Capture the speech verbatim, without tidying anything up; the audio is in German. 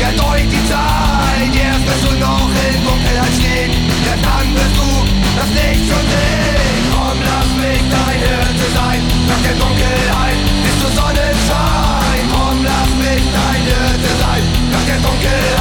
erdeutet die Zeit. Erst wirst du noch in Dunkelheit stehen, ja dann wirst du das Licht schon sehen. Komm, lass mich dein Hirte sein, nach der Dunkelheit bis zur Sonnenschein. Komm, lass mich dein Hirte sein, nach der Dunkelheit